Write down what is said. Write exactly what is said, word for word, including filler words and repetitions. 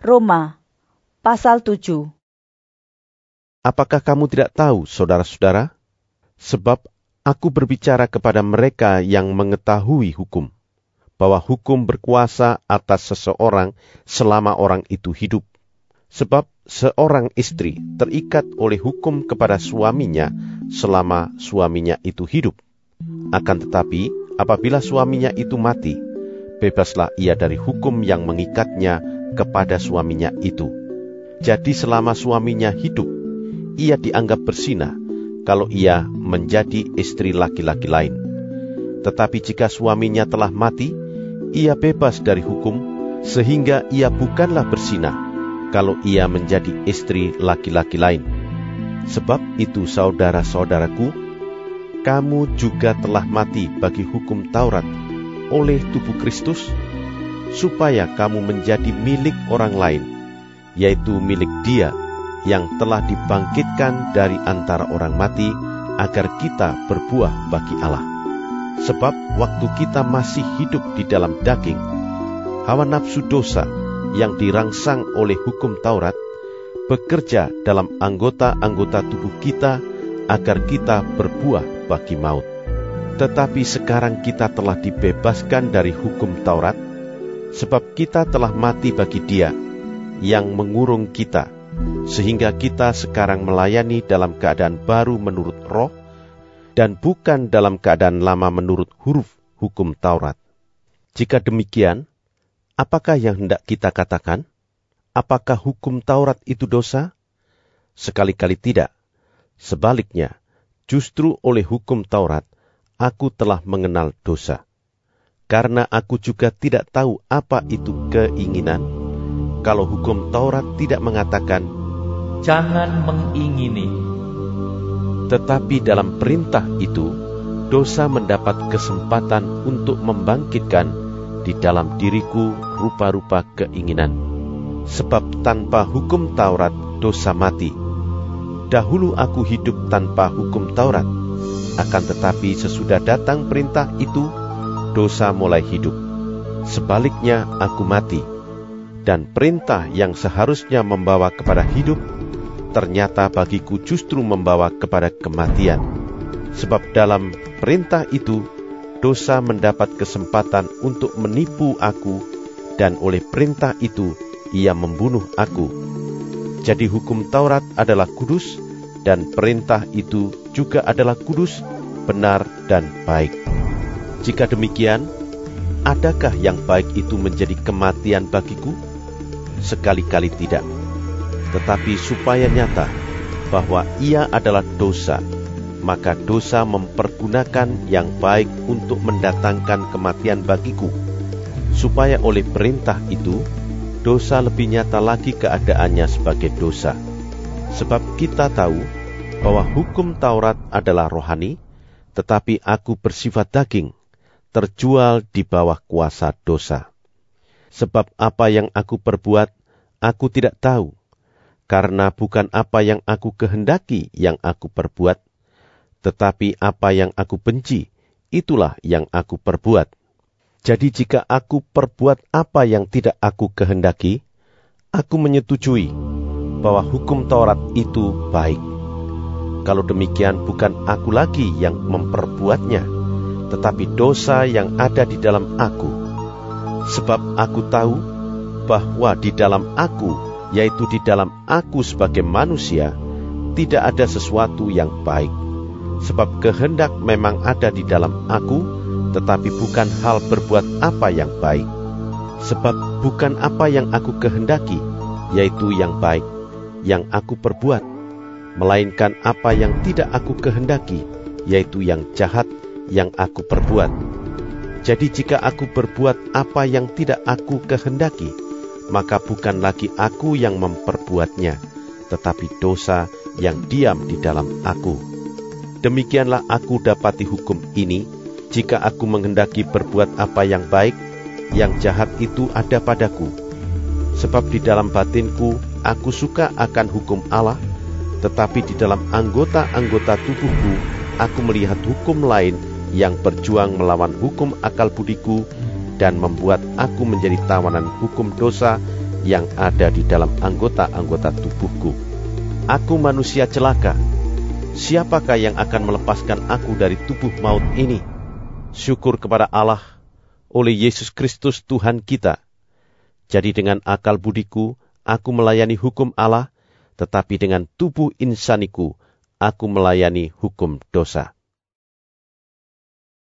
Roma, pasal tujuh. Apakah kamu tidak tahu, saudara-saudara? Sebab aku berbicara kepada mereka yang mengetahui hukum, bahwa hukum berkuasa atas seseorang selama orang itu hidup. Sebab seorang istri terikat oleh hukum kepada suaminya selama suaminya itu hidup. Akan tetapi, apabila suaminya itu mati, bebaslah ia dari hukum yang mengikatnya kepada suaminya itu. Jadi selama suaminya hidup, ia dianggap berzinah kalau ia menjadi istri laki-laki lain. Tetapi jika suaminya telah mati, ia bebas dari hukum, sehingga ia bukanlah berzinah kalau ia menjadi istri laki-laki lain. Sebab itu, saudara-saudaraku, kamu juga telah mati bagi hukum Taurat oleh tubuh Kristus, supaya kamu menjadi milik orang lain, yaitu milik Dia yang telah dibangkitkan dari antara orang mati, agar kita berbuah bagi Allah. Sebab waktu kita masih hidup di dalam daging, hawa nafsu dosa yang dirangsang oleh hukum Taurat bekerja dalam anggota-anggota tubuh kita, agar kita berbuah bagi maut. Tetapi sekarang kita telah dibebaskan dari hukum Taurat, sebab kita telah mati bagi Dia yang mengurung kita, sehingga kita sekarang melayani dalam keadaan baru menurut roh, dan bukan dalam keadaan lama menurut huruf hukum Taurat. Jika demikian, apakah yang hendak kita katakan? Apakah hukum Taurat itu dosa? Sekali-kali tidak. Sebaliknya, justru oleh hukum Taurat, aku telah mengenal dosa. Karena aku juga tidak tahu apa itu keinginan, kalau hukum Taurat tidak mengatakan, jangan mengingini. Tetapi dalam perintah itu, dosa mendapat kesempatan untuk membangkitkan di dalam diriku rupa-rupa keinginan. Sebab tanpa hukum Taurat, dosa mati. Dahulu aku hidup tanpa hukum Taurat, akan tetapi sesudah datang perintah itu, dosa mulai hidup. Sebaliknya aku mati, dan perintah yang seharusnya membawa kepada hidup, ternyata bagiku justru membawa kepada kematian. Sebab dalam perintah itu, dosa mendapat kesempatan untuk menipu aku, dan oleh perintah itu, ia membunuh aku. Jadi hukum Taurat adalah kudus, dan perintah itu juga adalah kudus, benar, dan baik. Jika demikian, adakah yang baik itu menjadi kematian bagiku? Sekali-kali tidak. Tetapi supaya nyata bahwa ia adalah dosa, maka dosa mempergunakan yang baik untuk mendatangkan kematian bagiku, supaya oleh perintah itu, dosa lebih nyata lagi keadaannya sebagai dosa. Sebab kita tahu bahwa hukum Taurat adalah rohani, tetapi aku bersifat daging, terjual di bawah kuasa dosa. Sebab apa yang aku perbuat, aku tidak tahu, karena bukan apa yang aku kehendaki yang aku perbuat, tetapi apa yang aku benci, itulah yang aku perbuat. Jadi jika aku perbuat apa yang tidak aku kehendaki, aku menyetujui bahwa hukum Taurat itu baik. Kalau demikian, bukan aku lagi yang memperbuatnya, tetapi dosa yang ada di dalam aku. Sebab aku tahu bahwa di dalam aku, yaitu di dalam aku sebagai manusia, tidak ada sesuatu yang baik. Sebab kehendak memang ada di dalam aku, tetapi bukan hal berbuat apa yang baik. Sebab bukan apa yang aku kehendaki, yaitu yang baik, yang aku perbuat, melainkan apa yang tidak aku kehendaki, yaitu yang jahat, yang aku perbuat. Jadi jika aku berbuat apa yang tidak aku kehendaki, maka bukan lagi aku yang memperbuatnya, tetapi dosa yang diam di dalam aku. Demikianlah aku dapati hukum ini, jika aku menghendaki berbuat apa yang baik, yang jahat itu ada padaku. Sebab di dalam batinku, aku suka akan hukum Allah, tetapi di dalam anggota-anggota tubuhku, aku melihat hukum lain yang berjuang melawan hukum akal budiku dan membuat aku menjadi tawanan hukum dosa yang ada di dalam anggota-anggota tubuhku. Aku manusia celaka. Siapakah yang akan melepaskan aku dari tubuh maut ini? Syukur kepada Allah oleh Yesus Kristus Tuhan kita. Jadi dengan akal budiku, aku melayani hukum Allah, tetapi dengan tubuh insaniku, aku melayani hukum dosa.